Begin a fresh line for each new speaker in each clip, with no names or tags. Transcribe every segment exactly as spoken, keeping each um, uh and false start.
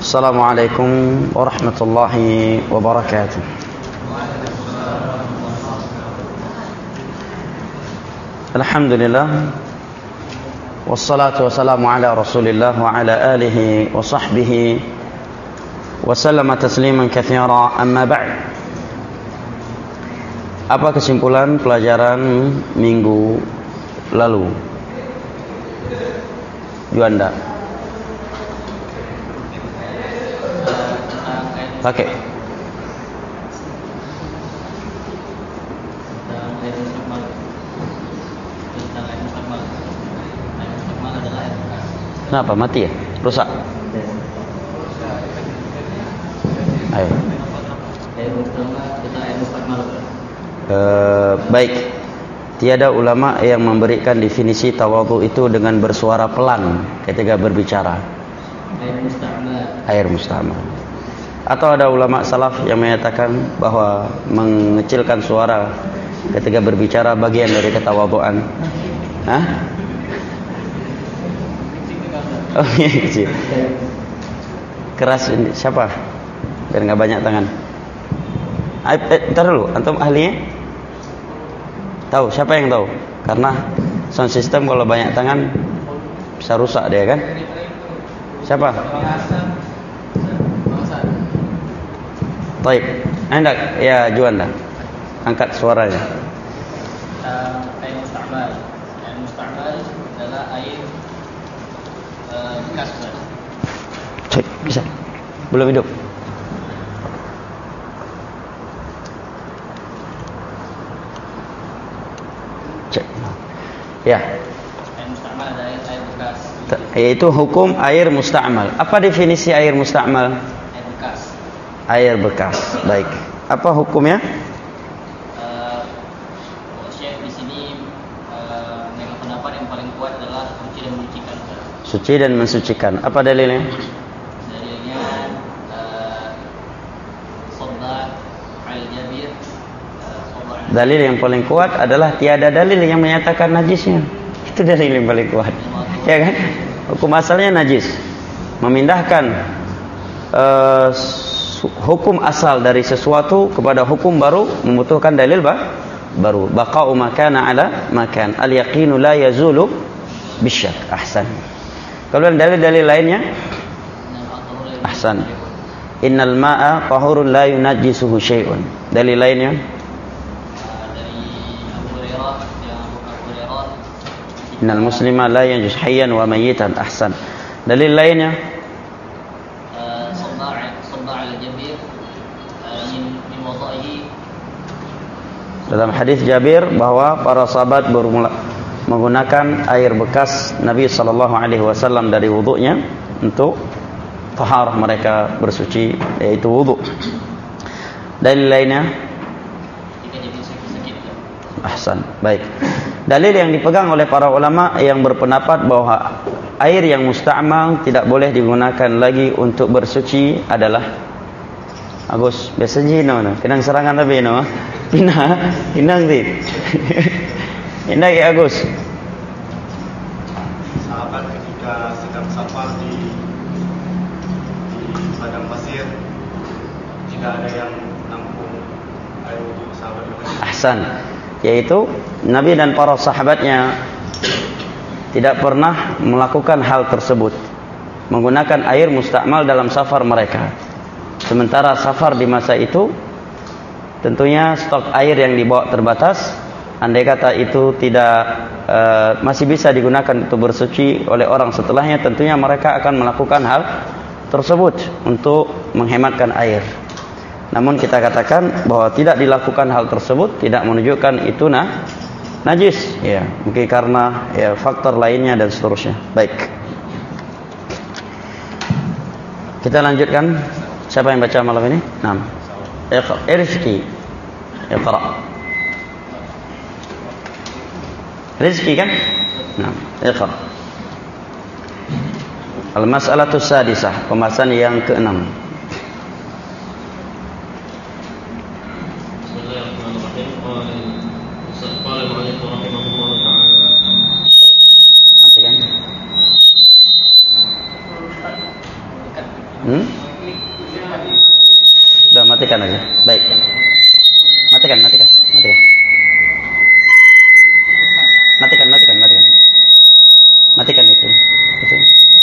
Assalamualaikum warahmatullahi wabarakatuh. Alhamdulillah, wassalatu wassalamu ala Rasulillah wa ala alihi wa sahbihi wa sallama tasliman katsira, amma ba'd. Apa kesimpulan pelajaran minggu lalu? Juanda pakai kenapa mati ya? Rusak? Ayo. Uh, baik. Tiada ulama yang memberikan definisi tawadhu itu dengan bersuara pelan ketika berbicara. Air musta'mal. Air musta'mal. Atau ada ulama salaf yang menyatakan bahwa mengecilkan suara ketika berbicara bagian dari ketawadhuan. Hah? Oh iya, kecil. Keras ini siapa? Biar nggak banyak tangan. Eh, eh, ntar dulu, antum ahlinya? Tahu? Siapa yang tahu? Karena sound system kalau banyak tangan bisa rusak dia kan? Siapa? Baik, hendak ya Juanda, angkat suaranya.
Uh, air musta'mal, air musta'mal adalah air uh, bekas.
Cek, bisa? Belum hidup. Cek. Ya.
Air musta'mal adalah air, air bekas.
Yaitu hukum air musta'mal. Apa definisi air musta'mal?
Air bekas.
Air bekas. Baik. Apa hukumnya?
Uh, Syekh di sini uh, dengan pendapat yang paling kuat adalah suci dan mensucikan.
Suci dan mensucikan. Apa dalilnya?
Dalilnya uh, Shaddah al-Jabir. Uh,
dalil yang paling kuat adalah tiada dalil yang menyatakan najisnya. Itu dalil yang paling kuat. Ya kan? Hukum asalnya najis. Memindahkan uh, hukum asal dari sesuatu kepada hukum baru membutuhkan dalil bah? baru. Baqa'u makana ala makan. Al-yaqinu la yazulu bisyak. Ahsan. Kalau dalil-dalil lainnya? Ahsan. Innal ma'a tahurun la yunajjisuhu syai'un. Dalil lainnya?
Dari Abu Hurairah, yang Abu Hurairah.
Innal muslima la yanjus hayyan wa mayyitan. Ahsan. Dalil lainnya? Dalam hadis Jabir bahwa para sahabat bermula menggunakan air bekas Nabi sallallahu alaihi wasallam dari wudunya untuk taharah mereka bersuci, yaitu wudu. Dalil lainnya? Ahsan. Baik. Dalil yang dipegang oleh para ulama yang berpendapat bahwa air yang musta'mal tidak boleh digunakan lagi untuk bersuci adalah Agus, biasa jino no, kenang serangan tapi no, pina, pinang ti, indah ya Agus.
Sahabat ketika sedang safar di di padang pasir, jika ada yang menampung air wudhu sahabat mereka.
Ahsan, yaitu Nabi dan para sahabatnya tidak pernah melakukan hal tersebut, menggunakan air musta'mal dalam safar mereka. Sementara safar di masa itu tentunya stok air yang dibawa terbatas. Andai kata itu tidak e, masih bisa digunakan untuk bersuci oleh orang setelahnya, tentunya mereka akan melakukan hal tersebut untuk menghematkan air. Namun kita katakan bahwa tidak dilakukan hal tersebut tidak menunjukkan itu nah, najis, ya, mungkin karena ya, faktor lainnya dan seterusnya. Baik, kita lanjutkan. Siapa yang baca malam ini? Naam. Iqra. Rizki. Iqra. Rizki kan? Naam. Iqra. Al-mas'alatu sadisah, pembahasan yang keenam.
Bismillahirrahmanirrahim. Qala al-mu'allif rahimahullah ta'ala.
Matikan. Hmm? matikan aja. Baik. Matikan, matikan, matikan. Matikan, matikan, matikan. Matikan itu. Itu.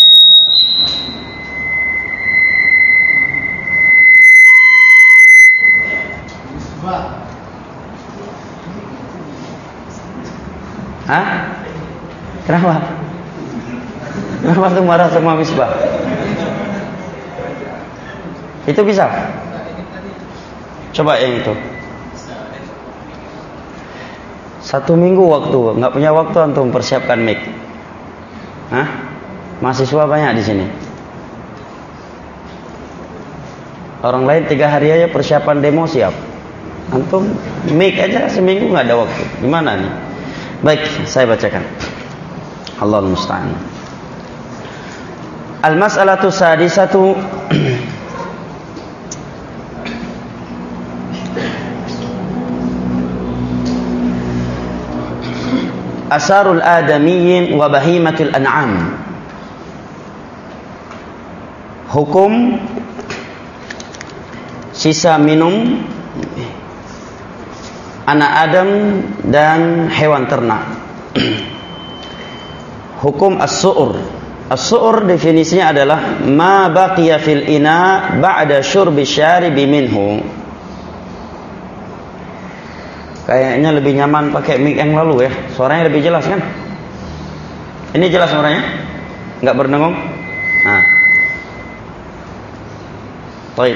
Hah? Kenapa? Kenapa tuh marah sama misbah? Itu bisa? Coba yang itu. Satu minggu waktu, nggak punya waktu untuk mempersiapkan mic. Hah? Mahasiswa banyak di sini. Orang lain tiga hari aja persiapan demo siap. Antum mic aja seminggu nggak ada waktu. Gimana nih? Baik, saya bacakan. Allahul musta'an. Al-mas'alatu sadisatu asarul adamiyyin wa bahimatul an'am. Hukum sisa minum anak Adam dan hewan ternak. Hukum as-su'ur. As-su'ur definisinya adalah ma baqiya fil ina ba'da syurbi syaribi minhu. Kayaknya lebih nyaman pakai mic yang lalu ya. Suaranya lebih jelas kan? Ini jelas suaranya? Enggak berdengung? Nah. Baik.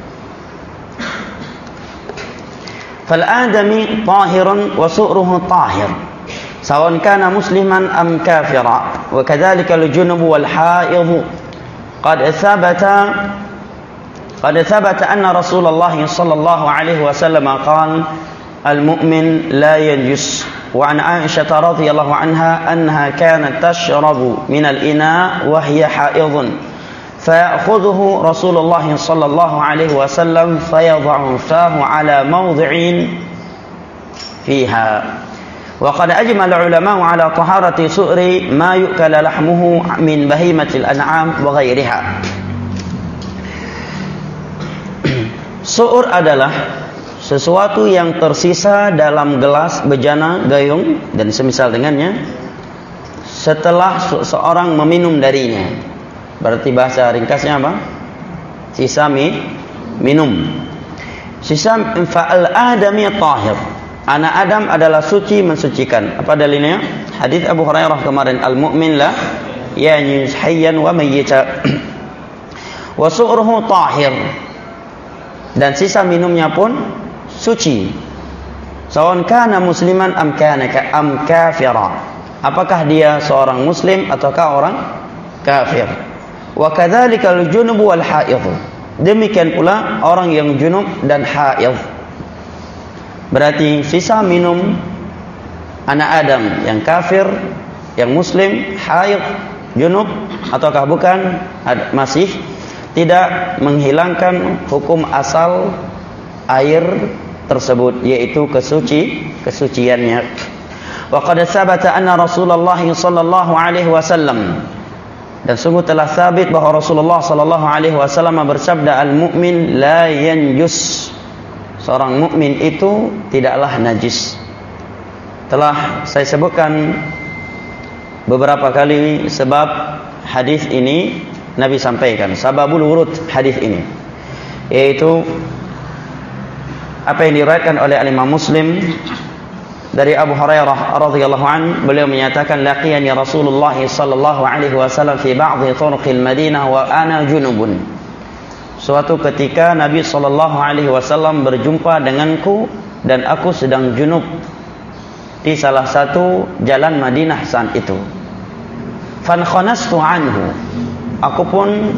Fal adami tahirun wa su'ruhu tahir. Sawan kana musliman am kafira. Wa kadzalika al-junub wal haid. Qad thabata qad thabata anna Rasulullah sallallahu alaihi wasallam qala المؤمن لا ينجس وعن عائشة رضي الله عنها أنها كانت تشرب من الإناء وهي حائض فيأخذه رسول الله صلى الله عليه وسلم فيضع فاه على موضع فيها وقد أجمع العلماء على طهارة سؤر ما يؤكل لحمه من بهيمة الأنعام وغيرها. Su'ur adalah sesuatu yang tersisa dalam gelas, bejana, gayung dan semisal dengannya setelah seorang meminum darinya. Berarti bahasa ringkasnya apa? Sisa mi, minum. Sisa fa'al adami tahir. Anak Adam adalah suci, mensucikan. Apa dalilnya? Hadis Abu Hurairah kemarin, al-mu'min la yanjus hayyan wa mayyita. Wa su'ruhu tahir. Dan sisa minumnya pun suci. Sawan kana musliman am kana am kafira. Apakah dia seorang muslim ataukah orang kafir? Wa kadzalika al-junub wal haid. Demikian pula orang yang junub dan haid. Berarti sisa minum anak Adam yang kafir, yang muslim, haid, junub ataukah bukan masih tidak menghilangkan hukum asal air tersebut, yaitu kesuci kesuciannya. Wa qad tsabata anna Rasulullah sallallahu alaihi wasallam, dan sungguh telah sabit bahwa Rasulullah sallallahu alaihi wasallam bersabda, al-mu'min la yanjus. Seorang mukmin itu tidaklah najis. Telah saya sebutkan beberapa kali sebab hadis ini Nabi sampaikan, sababul wurud hadis ini, yaitu apa yang diriwayatkan oleh Imam Muslim dari Abu Hurairah radhiyallahu an, beliau menyatakan laqiyani Rasulullah sallallahu alaihi wasallam fi ba'dhi turuqil Madinah wa ana junubun. Suatu ketika Nabi sallallahu alaihi wasallam berjumpa denganku dan aku sedang junub di salah satu jalan Madinah saat itu. Fan khanastu anhu. Aku pun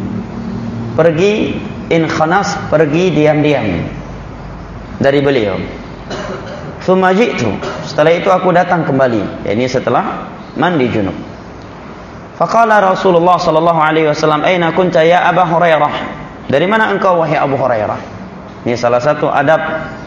pergi, in khanas, pergi diam-diam dari beliau. Tsumma ji'tu. Setelah itu aku datang kembali, yakni setelah mandi junub. Faqala Rasulullah sallallahu alaihi wasallam, "Aina kunta ya Abu Hurairah?" Dari mana engkau wahai Abu Hurairah? Ini salah satu adab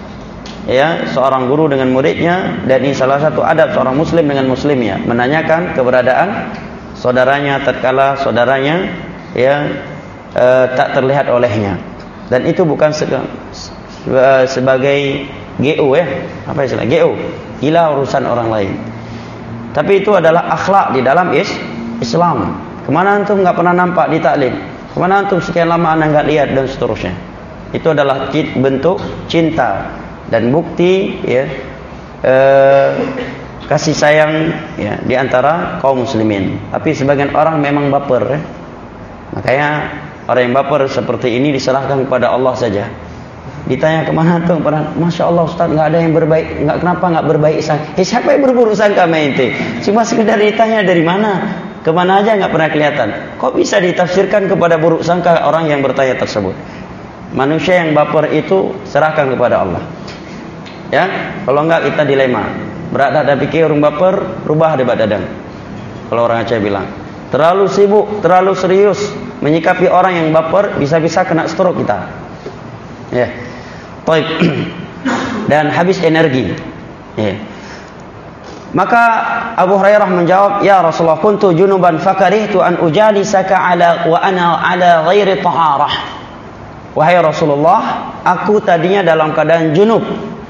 ya seorang guru dengan muridnya, dan ini salah satu adab seorang muslim dengan muslimnya, menanyakan keberadaan saudaranya tatkala saudaranya ya e, tak terlihat olehnya. Dan itu bukan sebagai G O ya, apa istilah G O, gila urusan orang lain. Tapi itu adalah akhlak di dalam is Islam. Kemana antum nggak pernah nampak di taklim? Kemana antum sekian lama anda nggak lihat dan seterusnya? Itu adalah bentuk cinta dan bukti ya eh, kasih sayang ya di antara kaum muslimin. Tapi sebagian orang memang baper ya. Makanya orang yang baper seperti ini diserahkan kepada Allah saja. Ditanya kemana tuh pernah, masya Allah Ustaz nggak ada yang berbaik, nggak kenapa nggak berbaik sangka? Eh, siapa yang berburuk sangka sama ente? Cuma sekedar ditanya dari mana, kemana aja nggak pernah kelihatan. Kok bisa ditafsirkan kepada buruk sangka orang yang bertanya tersebut? Manusia yang baper itu serahkan kepada Allah. Ya, kalau nggak kita dilema. Berat dada pikir orang baper, rubah debat dadang. Kalau orang Aceh bilang, terlalu sibuk, terlalu serius menyikapi orang yang baper, bisa-bisa kena stroke kita. Ya. Baik. Dan habis energi. Ya. Maka Abu Hurairah menjawab, "Ya Rasulullah, kuntu junuban fakarihtu an ujalisaka ala wa ana ala ghairi taharah." Wahai Rasulullah, aku tadinya dalam keadaan junub.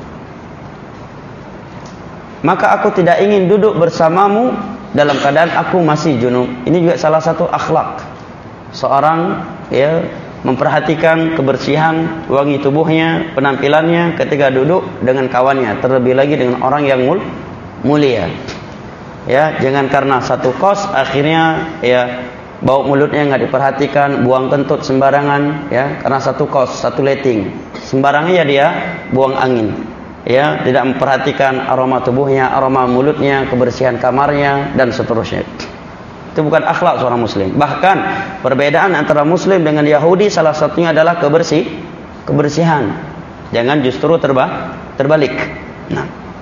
Maka aku tidak ingin duduk bersamamu dalam keadaan aku masih junub. Ini juga salah satu akhlak seorang ya memperhatikan kebersihan wangi tubuhnya, penampilannya ketika duduk dengan kawannya, terlebih lagi dengan orang yang mul mulia. Ya, jangan karena satu kos akhirnya ya bau mulutnya nggak diperhatikan, buang kentut sembarangan ya, karena satu kos, satu letting. Sembarangnya ya dia buang angin. Ya, tidak memperhatikan aroma tubuhnya, aroma mulutnya, kebersihan kamarnya dan seterusnya. Itu bukan akhlak seorang muslim. Bahkan perbedaan antara muslim dengan Yahudi salah satunya adalah kebersih, kebersihan. Jangan justru terba, terbalik. Nah,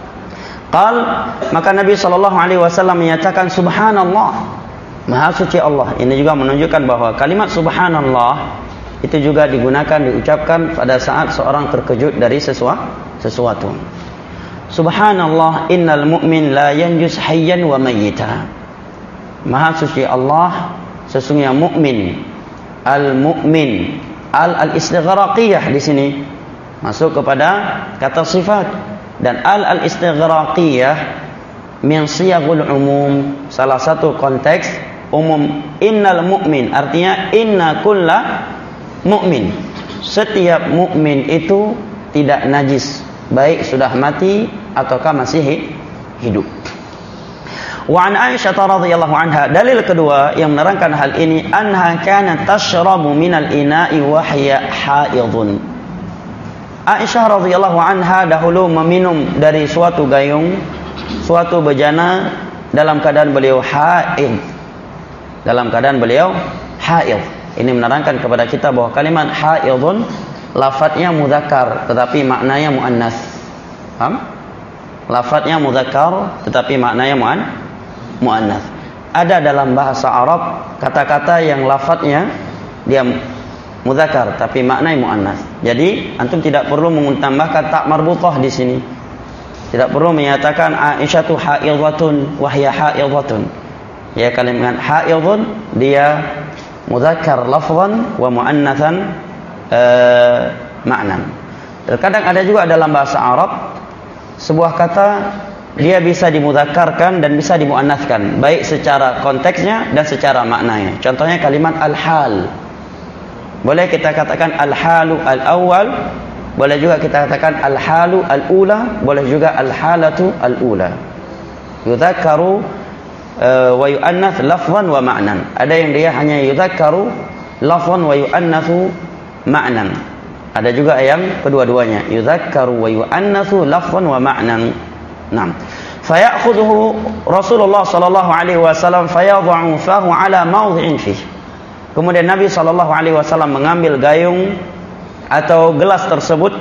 qal maka Nabi sallallahu alaihi wasallam menyatakan subhanallah, maha suci Allah. Ini juga menunjukkan bahwa kalimat subhanallah itu juga digunakan, diucapkan pada saat seorang terkejut dari sesuatu. sesuatu. Subhanallah, innal mu'min la yanjus hayyan wa mayyita. Maha suci Allah, sesungguhnya mukmin. Al-mu'min, al-al-istighraqiyah di sini masuk kepada kata sifat, dan al-al-istighraqiyah min siyagul umum, salah satu konteks umum. Innal mu'min artinya inna kulla mu'min. Setiap mukmin itu tidak najis, baik sudah mati ataukah masih hidup. Wa an Aisyah radhiyallahu anha, dalil kedua yang menerangkan hal ini, anha kanat tashrabu minal ina'i wa hiya haidun. Aisyah radhiyallahu anha dahulu meminum dari suatu gayung, suatu bejana dalam keadaan beliau haid. Dalam keadaan beliau haid. Ini menerangkan kepada kita bahwa kalimat haidun lafadznya mudzakkar tetapi maknanya muannas. Paham? Lafadznya mudzakkar tetapi maknanya muan muannas. Ada dalam bahasa Arab kata-kata yang lafadznya dia mudzakkar tapi maknanya muannas. Jadi antum tidak perlu menambahkan tak marbutah di sini. Tidak perlu menyatakan Aisyatu haidhatun wa hiya haidhatun. Ya, kalimat haidun dia mudzakkar lafzan wa muannatsan Uh, makna. Terkadang ada juga dalam bahasa Arab sebuah kata dia bisa dimudzakarkan dan bisa dimuannaskan, baik secara konteksnya dan secara maknanya. Contohnya kalimat al-hal. Boleh kita katakan al-halu al-awwal, boleh juga kita katakan al-halu al-ula, boleh juga al-halatu al-ula. Yudzakkaru uh, wa yu'annath lafzan wa ma'nan. Ada yang dia hanya yudzakkaru lafzan wa yu'annathu ma'nan. Ada juga yang kedua-duanya, yudzakkaru wa yu'annatsu lafzan wa ma'nan. Naam. Fayakhudhu Rasulullah sallallahu alaihi wasallam fayadh'u fahu ala mawdhi'in fihi. Kemudian Nabi sallallahu alaihi wasallam mengambil gayung atau gelas tersebut.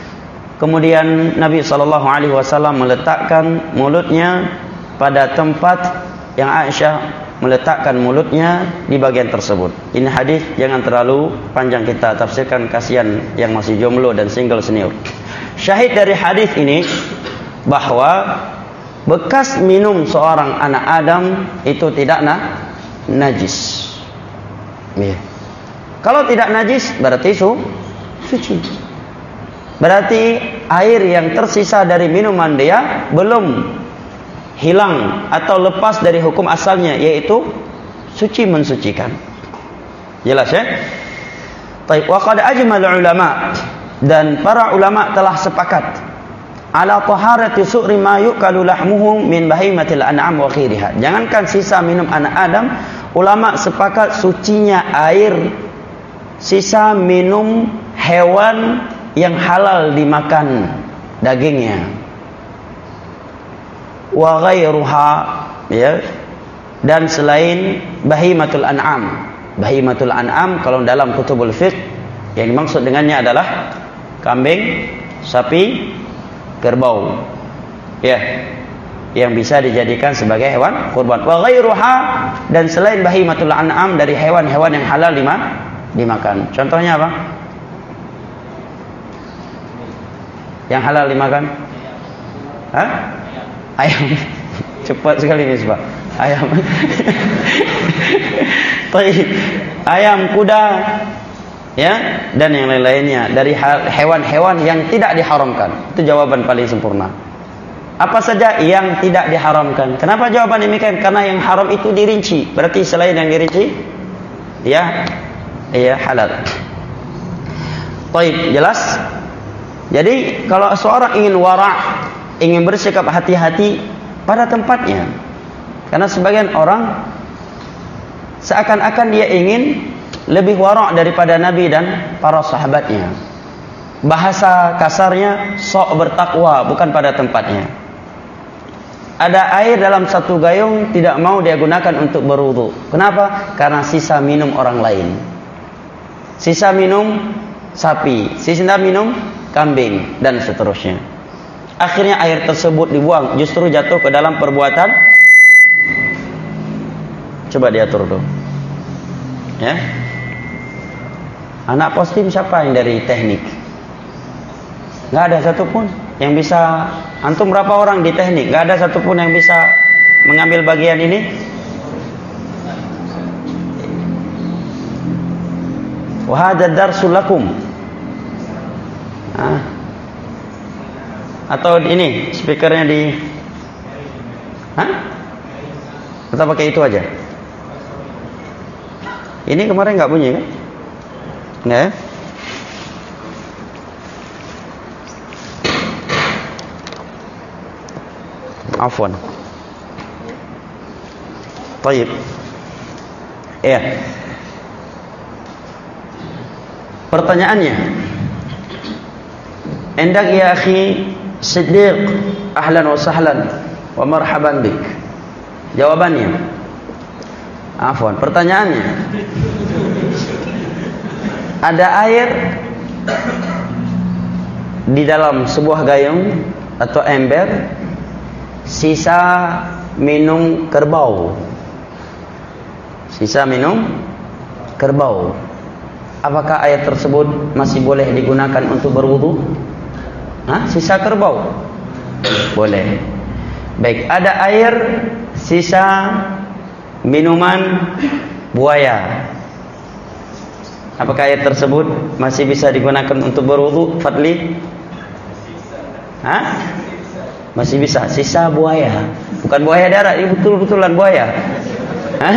Kemudian Nabi sallallahu alaihi wasallam meletakkan mulutnya pada tempat yang Aisyah meletakkan mulutnya di bagian tersebut. Ini hadis jangan terlalu panjang kita tafsirkan, kasihan yang masih jomblo dan single senior. Syahid dari hadis ini bahwa bekas minum seorang anak Adam itu tidak na najis. Ya. Kalau tidak najis berarti su suci. Berarti air yang tersisa dari minuman dia belum hilang atau lepas dari hukum asalnya, yaitu suci mensucikan. Jelas ya? Baik, wa qad ajmal ulama, dan para ulama telah sepakat ala taharati su'ri ma yukalu lahmuhu min bahimatil an'am wa ghairiha. Jangankan sisa minum anak Adam, ulama sepakat sucinya air sisa minum hewan yang halal dimakan dagingnya. Wa ghairuha, ya, dan selain bahimatul an'am. Bahimatul an'am kalau dalam kutubul fiqh yang dimaksud dengannya adalah kambing, sapi, kerbau, ya, yang bisa dijadikan sebagai hewan kurban. Wa ghairuha, dan selain bahimatul an'am dari hewan-hewan yang halal dima, dimakan. Contohnya apa? Yang halal dimakan? Hah? Ayam. Cepat sekali Misbah. Ayam. Ayam, kuda, ya, dan yang lain-lainnya dari hewan-hewan yang tidak diharamkan. Itu jawaban paling sempurna. Apa saja yang tidak diharamkan? Kenapa jawaban demikian? Karena yang haram itu dirinci. Berarti selain yang dirinci, ya, ya halal. Baik, jelas? Jadi kalau seorang ingin wara', ingin bersikap hati-hati pada tempatnya. Karena sebagian orang seakan-akan dia ingin lebih wara' daripada Nabi dan para sahabatnya. Bahasa kasarnya sok bertakwa, bukan pada tempatnya. Ada air dalam satu gayung, tidak mau dia gunakan untuk berwudu. Kenapa? Karena sisa minum orang lain. Sisa minum sapi, sisa minum kambing, dan seterusnya. Akhirnya air tersebut dibuang, justru jatuh ke dalam perbuatan. Coba diatur dulu, ya. Anak postim siapa yang dari teknik? Nggak ada satupun yang bisa. Antum berapa orang di teknik? Nggak ada satupun yang bisa mengambil bagian ini. Wa hadza darsul lakum. Ah. Atau ini speakernya di, hah? Atau pakai itu aja? Ini kemarin nggak bunyi kan? Nggak ya? Afwan. Baik. Ya. Pertanyaannya, endak ya akhi Siddiq, ahlan wa sahlan wa marhaban bik. Jawabannya, afwan, pertanyaannya, ada air di dalam sebuah gayung atau ember, sisa minum kerbau. Sisa minum kerbau. Apakah air tersebut masih boleh digunakan untuk berwudu? Hah? Sisa kerbau? Boleh. Baik, ada air sisa minuman buaya. Apakah air tersebut masih bisa digunakan untuk berwudu, Fadli? Hah? Masih bisa. Sisa buaya, bukan buaya darat, ini betul-betulan buaya. Hah?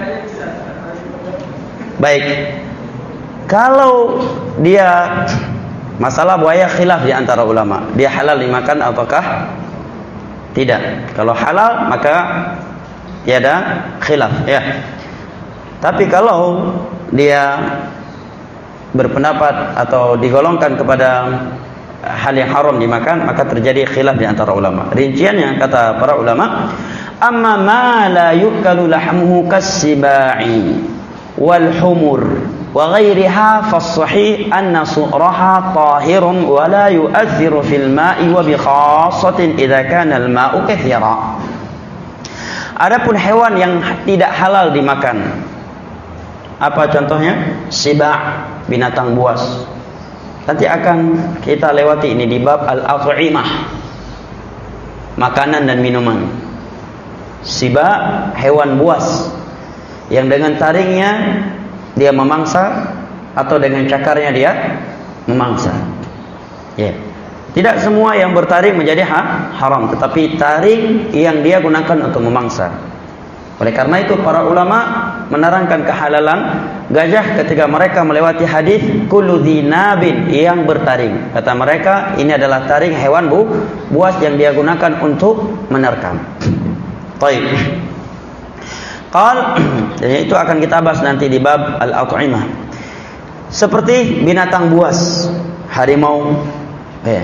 Baik. Kalau dia, masalah buaya khilaf di antara ulama, dia halal dimakan ataukah tidak? Kalau halal maka tiada khilaf, ya. Tapi kalau dia berpendapat atau digolongkan kepada hal yang haram dimakan, maka terjadi khilaf di antara ulama. Rinciannya kata para ulama, amma ma la yukalu lahmuhu kas-sibai wal humur wa ghairiha fas-sahih anna su'raha tahirun wa la yu'athiru fil ma'i wa bi khassatin idza kana al-ma'u katsira. Adapun hewan yang tidak halal dimakan, apa contohnya? Siba', binatang buas. Nanti akan kita lewati ini di bab al-at'imah, makanan dan minuman. Siba', hewan buas yang dengan taringnya dia memangsa atau dengan cakarnya dia memangsa. Ya. Tidak semua yang bertaring menjadi ha, haram, tetapi taring yang dia gunakan untuk memangsa. Oleh karena itu para ulama menerangkan kehalalan gajah ketika mereka melewati hadis kullu dzinabin yang bertaring. Kata mereka ini adalah taring hewan bu, buas yang dia gunakan untuk menerkam. Baik. Qal, jadi itu akan kita bahas nanti di bab al-at'imah. Seperti binatang buas, harimau, ya.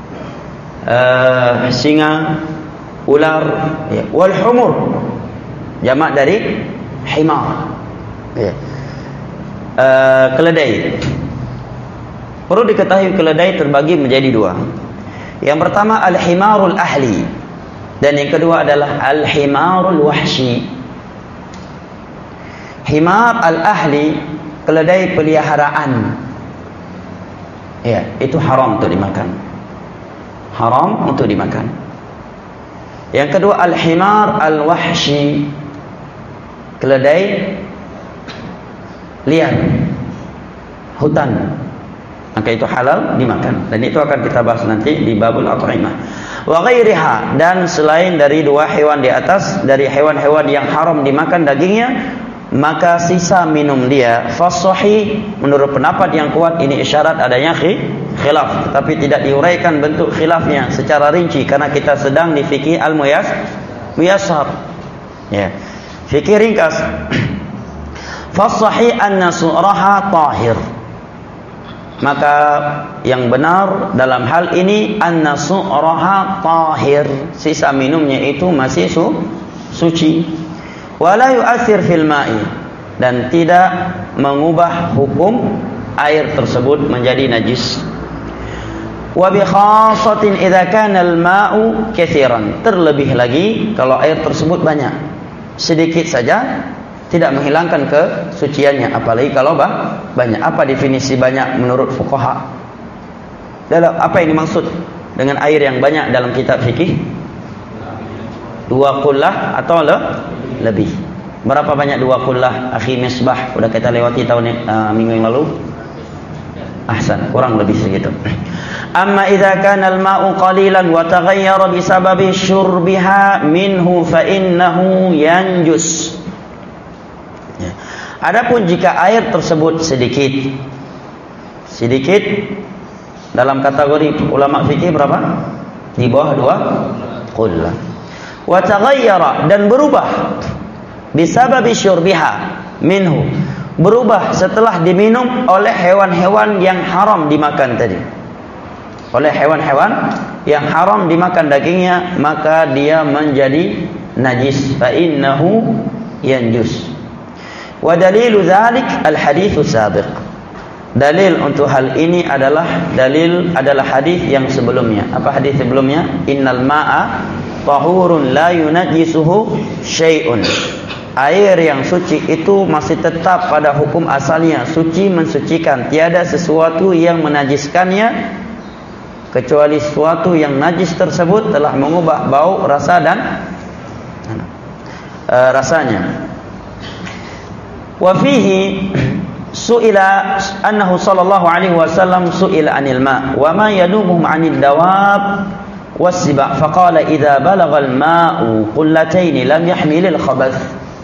Uh, singa, ular, ya. Wal humur, jamak dari himar, ya. Uh, keledai. Perlu diketahui keledai terbagi menjadi dua. Yang pertama al-himarul ahli, dan yang kedua adalah al-himarul wahshi. Himar al-ahli, keledai peliharaan, ya, itu haram untuk dimakan. Haram untuk dimakan. Yang kedua al-himar al-wahshi, keledai liar, hutan, maka itu halal dimakan. Dan itu akan kita bahas nanti di babul at'imah. Wa ghairiha, dan selain dari dua hewan di atas, dari hewan-hewan yang haram dimakan dagingnya, maka sisa minum dia fasahih. Menurut pendapat yang kuat ini isyarat adanya khilaf, tetapi tidak diuraikan bentuk khilafnya secara rinci karena kita sedang di fikih al-muyas muyassar, ya, fikih ringkas. Fasahih anna su'raha tahir, maka yang benar dalam hal ini anna su'raha tahir, sisa minumnya itu masih su suci. Wala yu'athir fil ma'i, dan tidak mengubah hukum air tersebut menjadi najis. Wa bi khassatin idza kana al-ma'u katsiran, terlebih lagi kalau air tersebut banyak. Sedikit saja tidak menghilangkan kesuciannya, apalagi kalau bah, banyak. Apa definisi banyak menurut fuqaha? Dalam apa yang dimaksud dengan air yang banyak dalam kitab fikih? Dua qullah atau le? Lebih. Berapa banyak dua qullah akhi Misbah? Sudah kita lewati tahun uh, minggu yang lalu. Ahsan, kurang lebih segitu. Amma idza kana al-ma'u qalilan wa taghayyara bi sababi syurbiha minhu fa innahu yanjus. Ya. Adapun jika air tersebut sedikit, sedikit dalam kategori ulama fikih berapa? Di bawah dua qullah. Wa taghayyara, dan berubah bisababi syurbiha minhu, berubah setelah diminum oleh hewan-hewan yang haram dimakan tadi, oleh hewan-hewan yang haram dimakan dagingnya, maka dia menjadi najis, fa innahu yanjus. Wa dalilu dzalik al haditsus sabiq, dalil untuk hal ini adalah dalil adalah hadis yang sebelumnya. Apa hadis sebelumnya? Innal ma'a tahurun la yunajjisuhu syai'un, air yang suci itu masih tetap pada hukum asalnya, suci mensucikan, tiada sesuatu yang menajiskannya kecuali sesuatu yang najis tersebut telah mengubah bau, rasa dan uh, rasanya. Wa fihi su'ila annahu sallallahu alaihi wasallam su'ila anil ma' wa ma yanubuhum 'anil dawab was-siba' faqala idza balagha al-ma'u qullatayn lam yahmil al-khabath.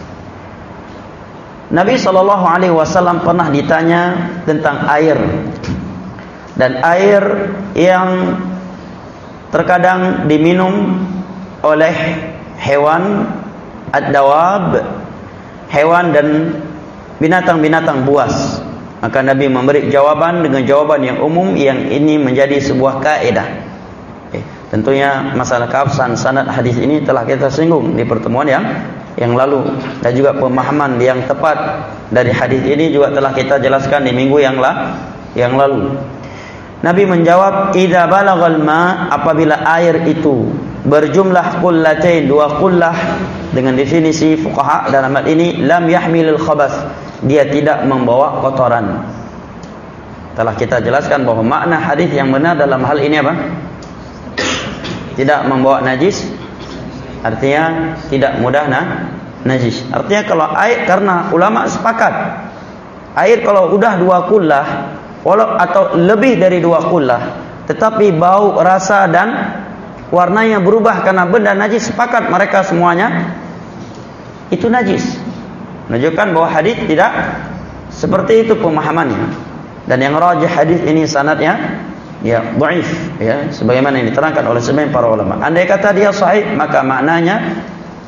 Nabi sallallahu alaihi wasallam pernah ditanya tentang air, dan air yang terkadang diminum oleh hewan ad-dawab, hewan dan binatang-binatang buas. Maka Nabi memberi jawaban dengan jawaban yang umum, yang ini menjadi sebuah kaidah. Eh, tentunya masalah keabsahan sanad hadis ini telah kita singgung di pertemuan yang yang lalu, dan juga pemahaman yang tepat dari hadis ini juga telah kita jelaskan di minggu yang la, yang lalu. Nabi menjawab, idza balagal ma, apabila air itu berjumlah qullatain, dua qullah, dengan definisi fuqaha dalam hal ini lam yahmilul khabath, dia tidak membawa kotoran. Telah kita jelaskan bahwa makna hadis yang benar dalam hal ini apa? Tidak membawa najis, artinya tidak mudah nah, najis. Artinya kalau air, karena ulama sepakat air kalau udah dua qullah walau atau lebih dari dua kullah, tetapi bau, rasa dan warnanya berubah karena benda najis, sepakat mereka semuanya itu najis. Menunjukkan bahwa hadis tidak seperti itu pemahamannya. Dan yang rajih hadis ini sanadnya ya dhaif, ya, sebagaimana yang diterangkan oleh sebagian para ulama. Andai kata dia sahih, maka maknanya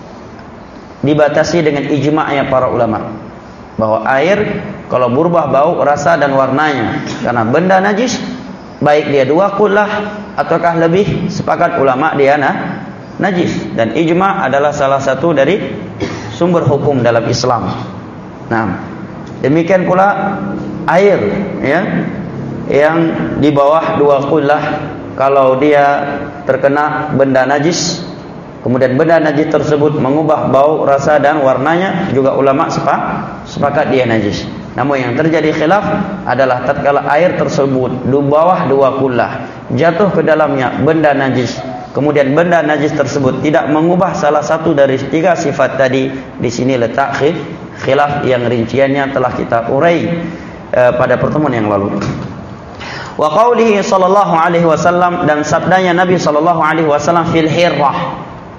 dibatasi dengan ijma'nya para ulama bahwa air kalau berubah bau, rasa dan warnanya karena benda najis, baik dia dua kullah ataukah lebih, sepakat ulama dia nah, najis. Dan ijma' adalah salah satu dari sumber hukum dalam Islam. Nah, demikian pula air, ya, yang di bawah dua kullah, kalau dia terkena benda najis, kemudian benda najis tersebut mengubah bau, rasa dan warnanya, juga ulama sepakat dia najis. Namun yang terjadi khilaf adalah tatkala air tersebut di bawah dua kullah jatuh ke dalamnya benda najis, kemudian benda najis tersebut tidak mengubah salah satu dari tiga sifat tadi, di sini letak khilaf yang rinciannya telah kita urai eh, pada pertemuan yang lalu. Wa qaulihi sallallahu alaihi wasallam, dan sabdanya Nabi sallallahu alaihi wasallam fil hirrah,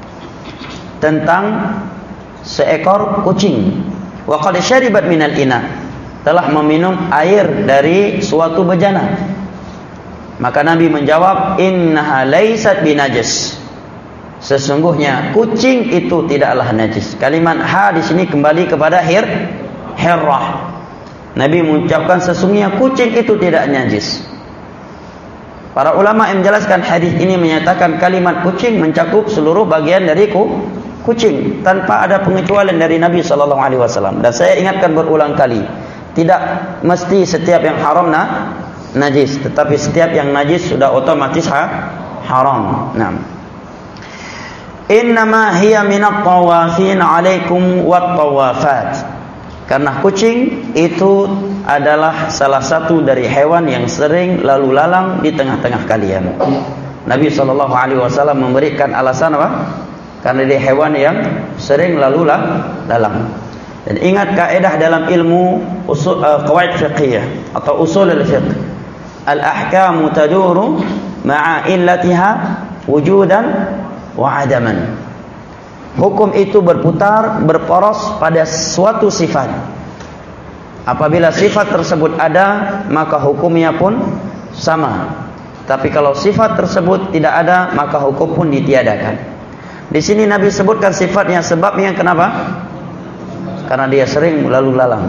tentang seekor kucing. Wa qad syaribat minal ina, telah meminum air dari suatu bejana. Maka Nabi menjawab, innaha laysat binajas, sesungguhnya kucing itu tidaklah najis. Kalimat ha di sini kembali kepada hir hirrah. Nabi mengucapkan sesungguhnya kucing itu tidak najis. Para ulama yang menjelaskan hadis ini menyatakan kalimat kucing mencakup seluruh bagian dari kucing tanpa ada pengecualian dari Nabi sallallahu alaihi wasallam. Dan saya ingatkan berulang kali, tidak mesti setiap yang haram nah, najis, tetapi setiap yang najis sudah otomatis ha, haram. Nah, innama hiya minat tawafin alaikum wat tawafat, karena kucing itu adalah salah satu dari hewan yang sering lalu lalang di tengah-tengah kalian. Nabi sallallahu alaihi wasallam memberikan alasan apa? Karena dia hewan yang sering lalu lalang. Dan ingat kaidah dalam ilmu usul uh, qawaid fiqhiyah atau usul al-fiqh, al-ahkamu taduru ma'a illatiha wujudan wa adaman. Hukum itu berputar, berporos pada suatu sifat. Apabila sifat tersebut ada, maka hukumnya pun sama. Tapi kalau sifat tersebut tidak ada, maka hukum pun ditiadakan. Di sini Nabi sebutkan sifatnya, sebabnya kenapa? Karena dia sering lalu lalang.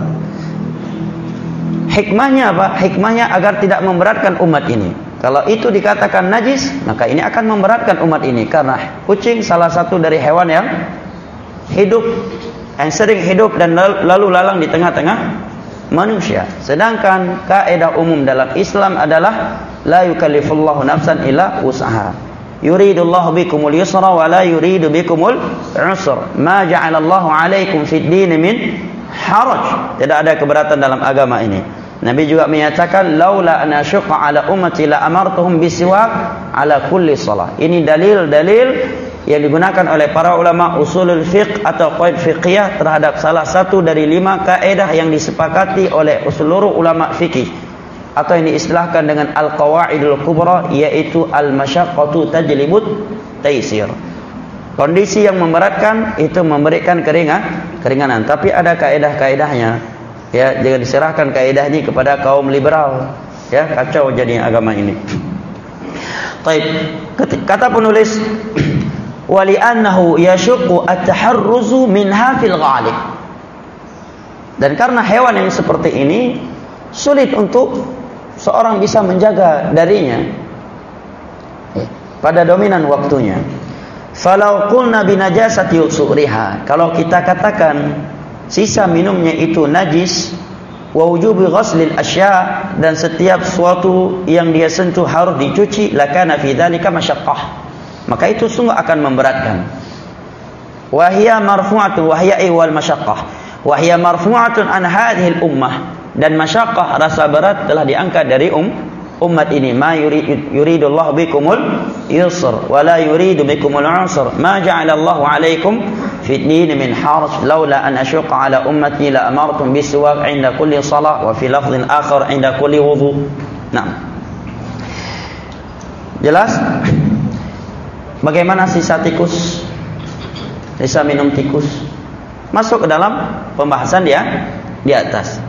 Hikmahnya apa? Hikmahnya agar tidak memberatkan umat ini. Kalau itu dikatakan najis, maka ini akan memberatkan umat ini. Karena kucing salah satu dari hewan yang hidup, yang sering hidup dan lalu lalang di tengah-tengah manusia. Sedangkan kaidah umum dalam Islam adalah la yukallifullahu nafsan illa wus'aha. Yuridullahu bikumul yusra wa la yuridu bikumul usra. Ma ja'alallahu 'alaikum fid din min haraj. Tidak ada keberatan dalam agama ini. Nabi juga menyatakan laula an asyqa 'ala ummati la amartuhum bisiwak 'ala kulli shalah. Ini dalil-dalil yang digunakan oleh para ulama usulul fiqh atau qaid fiqhiyah terhadap salah satu dari lima kaidah yang disepakati oleh seluruh ulama fikih, atau yang diistilahkan dengan al-qawaidul kubra, yaitu al-masyaqqatu tajlibut taisir. Kondisi yang memberatkan itu memberikan keringan, keringanan. Tapi ada kaidah-kaidahnya. Ya, jangan diserahkan kaidah ini kepada kaum liberal. Ya, kacau jadi agama ini. Baik, kata penulis wali annahu yashuqqu at-taharruzu minha fil ghalib. Dan karena hewan yang seperti ini sulit untuk seorang bisa menjaga darinya pada dominan waktunya. Falau qulna binajasati usuriha, kalau kita katakan sisa minumnya itu najis, wa wujubi ghaslil asya, dan setiap suatu yang dia sentuh harus dicuci, lakana fi dzalika masyaqqah, maka itu sungguh akan memberatkan. Wa hiya marfu'atun wa hiya wal masyaqqah wa hiya marfu'atun an hadhihi al ummah, dan masyaqqah rasa berat telah diangkat dari um umat ini. Ma yuridullahu bikumul yusr wa la yuridu bikumul usr, ma ja'alallahu 'alaikum fi ad-din min haraj laula an asyqa ala ummati la amartum bisiwak 'inda kulli shalah wa fi lafdhin akhar 'inda kulli wudu. Nah. Jelas? Bagaimana sisa tikus? Sisa minum tikus masuk ke dalam pembahasan dia di atas.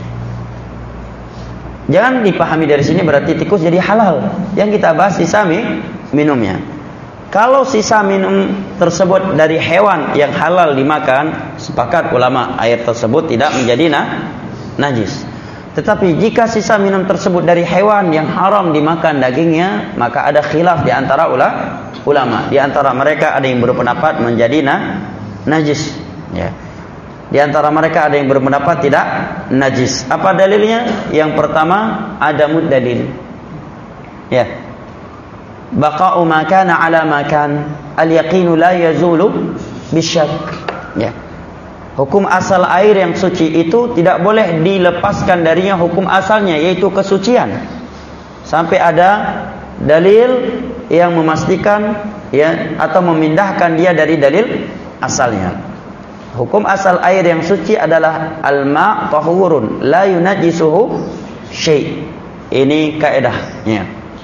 Jangan dipahami dari sini berarti tikus jadi halal. Yang kita bahas sisa minumnya. Kalau sisa minum tersebut dari hewan yang halal dimakan, sepakat ulama air tersebut tidak menjadi na, najis. Tetapi jika sisa minum tersebut dari hewan yang haram dimakan dagingnya, maka ada khilaf di antara ulama. Di antara mereka ada yang berpendapat menjadi na, najis. Ya. Di antara mereka ada yang berpendapat tidak najis. Apa dalilnya? Yang pertama, ada mud dalil. Ya. Baqa'u ma kana 'ala ma kan, al-yaqinu la yazulu bisyak. Ya. Hukum asal air yang suci itu tidak boleh dilepaskan darinya hukum asalnya, yaitu kesucian. Sampai ada dalil yang memastikan ya atau memindahkan dia dari dalil asalnya. Hukum asal air yang suci adalah al-ma' tahurun la yunajjisuhu syai'. Ini kaedahnya.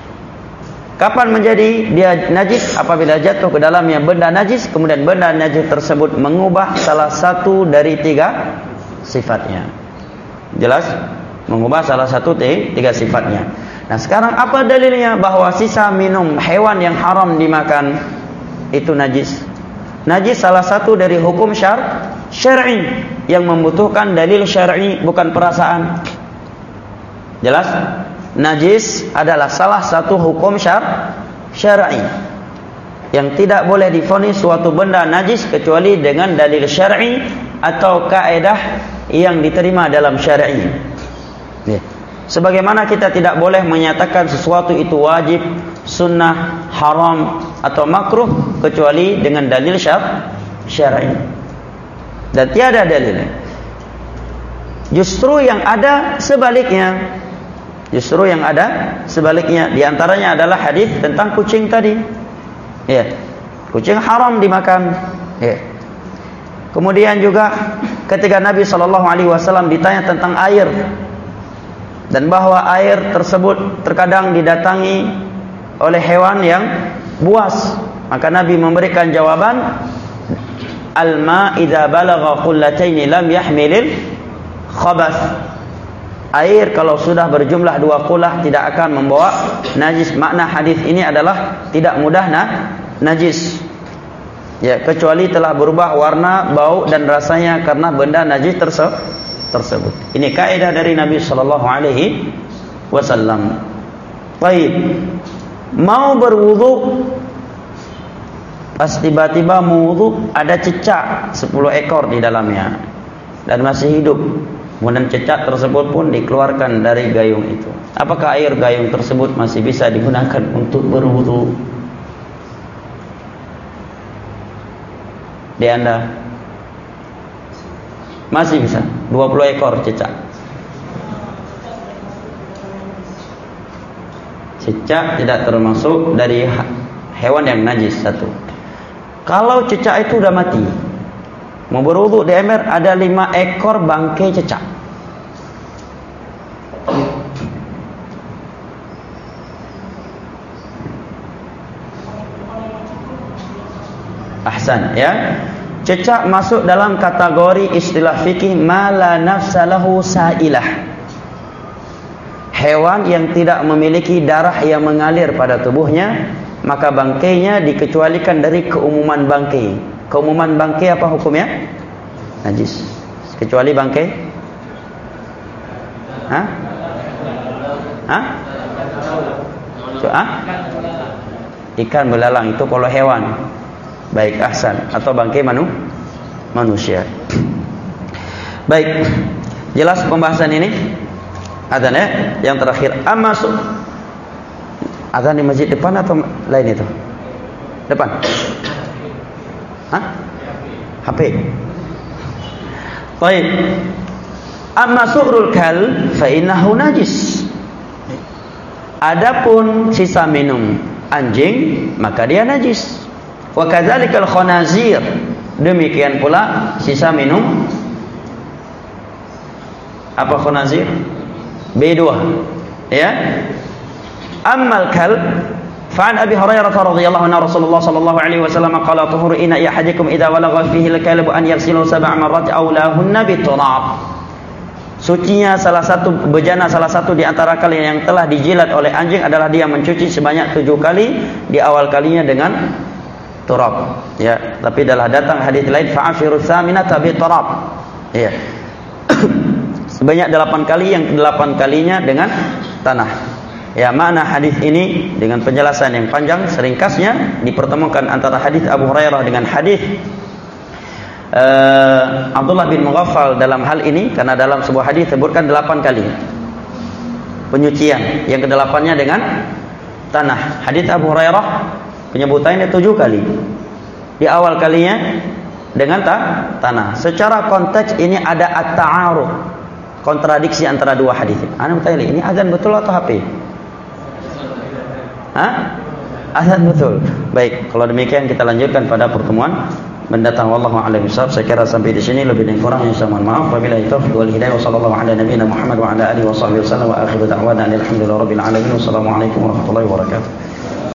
Kapan menjadi dia najis? Apabila jatuh ke dalamnya benda najis, kemudian benda najis tersebut mengubah salah satu dari tiga sifatnya. Jelas? Mengubah salah satu dari tiga sifatnya. Nah, sekarang apa dalilnya bahwa sisa minum hewan yang haram dimakan itu najis? Najis salah satu dari hukum syar syar'i yang membutuhkan dalil syar'i, bukan perasaan. Jelas? Najis adalah salah satu hukum syar syar'i yang tidak boleh divonis suatu benda najis kecuali dengan dalil syar'i atau kaidah yang diterima dalam syar'i. Ya. Sebagaimana kita tidak boleh menyatakan sesuatu itu wajib, sunnah, haram atau makruh kecuali dengan dalil syar syar'i. Dan tiada dalil. Justru yang ada sebaliknya. Justru yang ada sebaliknya. Di antaranya adalah hadis tentang kucing tadi. Ya. Kucing haram dimakan. Ya. Kemudian juga ketika Nabi sallallahu alaihi wasallam ditanya tentang air dan bahwa air tersebut terkadang didatangi oleh hewan yang buas, maka Nabi memberikan jawaban, al-ma' idza balagha qullatayn lam yahmilil khabath. Air kalau sudah berjumlah dua kulah tidak akan membawa najis. Makna hadis ini adalah tidak mudah na, najis. Ya, kecuali telah berubah warna, bau dan rasanya karena benda najis terse- tersebut. Ini kaidah dari Nabi sallallahu alaihi wasallam. Baik. Mau berwudu, pas tiba-tiba mau wudu ada cicak sepuluh ekor di dalamnya dan masih hidup. Kemudian cicak tersebut pun dikeluarkan dari gayung itu. Apakah air gayung tersebut masih bisa digunakan untuk berwudu? Di Anda masih bisa. dua puluh ekor cicak. Cicak tidak termasuk dari hewan yang najis satu. Kalau cicak itu sudah mati, mau berwudu di ember, ada lima ekor bangkai cicak. Ahsan, ya. Cicak masuk dalam kategori istilah fikih ma la nafsa lahu sailah. Hewan yang tidak memiliki darah yang mengalir pada tubuhnya, maka bangkainya dikecualikan dari keumuman bangkai. Keumuman bangkai apa hukumnya? Najis. Kecuali bangkai? Hah? Hah? Hah? Ikan belalang itu kalau hewan. Baik, ahsan. Atau bangkai manu? manusia. Baik. Jelas pembahasan ini? Adzan ya? Yang terakhir, amma su adzan di masjid depan atau lain itu? Depan. Hah? H P. Baik. Amma su'rul kal fa innahu najis. Adapun sisa minum anjing maka dia najis. Wa kadzalikal khanazir, Demikian pula sisa minum apa khanazir? B dua. Ya. Ammal kalb فعن أبي هريرة رضي الله عنه رسول الله صلى الله عليه وسلم قال طهور إناء أحدكم إذا ولغ فيه الكلب أن يغسله سبع مرات أولاهن بالتراب. Sucinya salah satu bejana salah satu di antara kalian yang telah dijilat oleh anjing adalah dia mencuci sebanyak tujuh kali, di awal kalinya dengan turab. Ya, tapi dalam datang hadis lain fa'ashiru tsaminata bi turab. Ya. Sebanyak delapan kali, yang delapan kalinya dengan tanah. Ya, makna hadis ini dengan penjelasan yang panjang, seringkasnya dipertemukan antara hadis Abu Hurairah dengan hadis uh, Abdullah bin Mughaffal dalam hal ini, karena dalam sebuah hadis sebutkan delapan kali penyucian, yang kedelapannya dengan tanah. Hadis Abu Hurairah penyebutannya tujuh kali, di awal kalinya dengan ta tanah. Secara konteks ini ada at-ta'arud, kontradiksi antara dua hadis. Ana bertanya, ini azan betul atau H P? Hah? Azan betul. Baik, kalau demikian kita lanjutkan pada pertemuan mendatang. Wallahu a'lam bishawab. Saya kira sampai di sini, lebih dan kurangnya saya mohon maaf. Wabillahi taufiq wal hidayah. Wassallallahu ala nabiyyina Muhammad wa ala alihi wa sahbihi wasallam wa akhiru da'wana alhamdulillahi rabbil alamin. Wassalamu alaikum warahmatullahi wabarakatuh.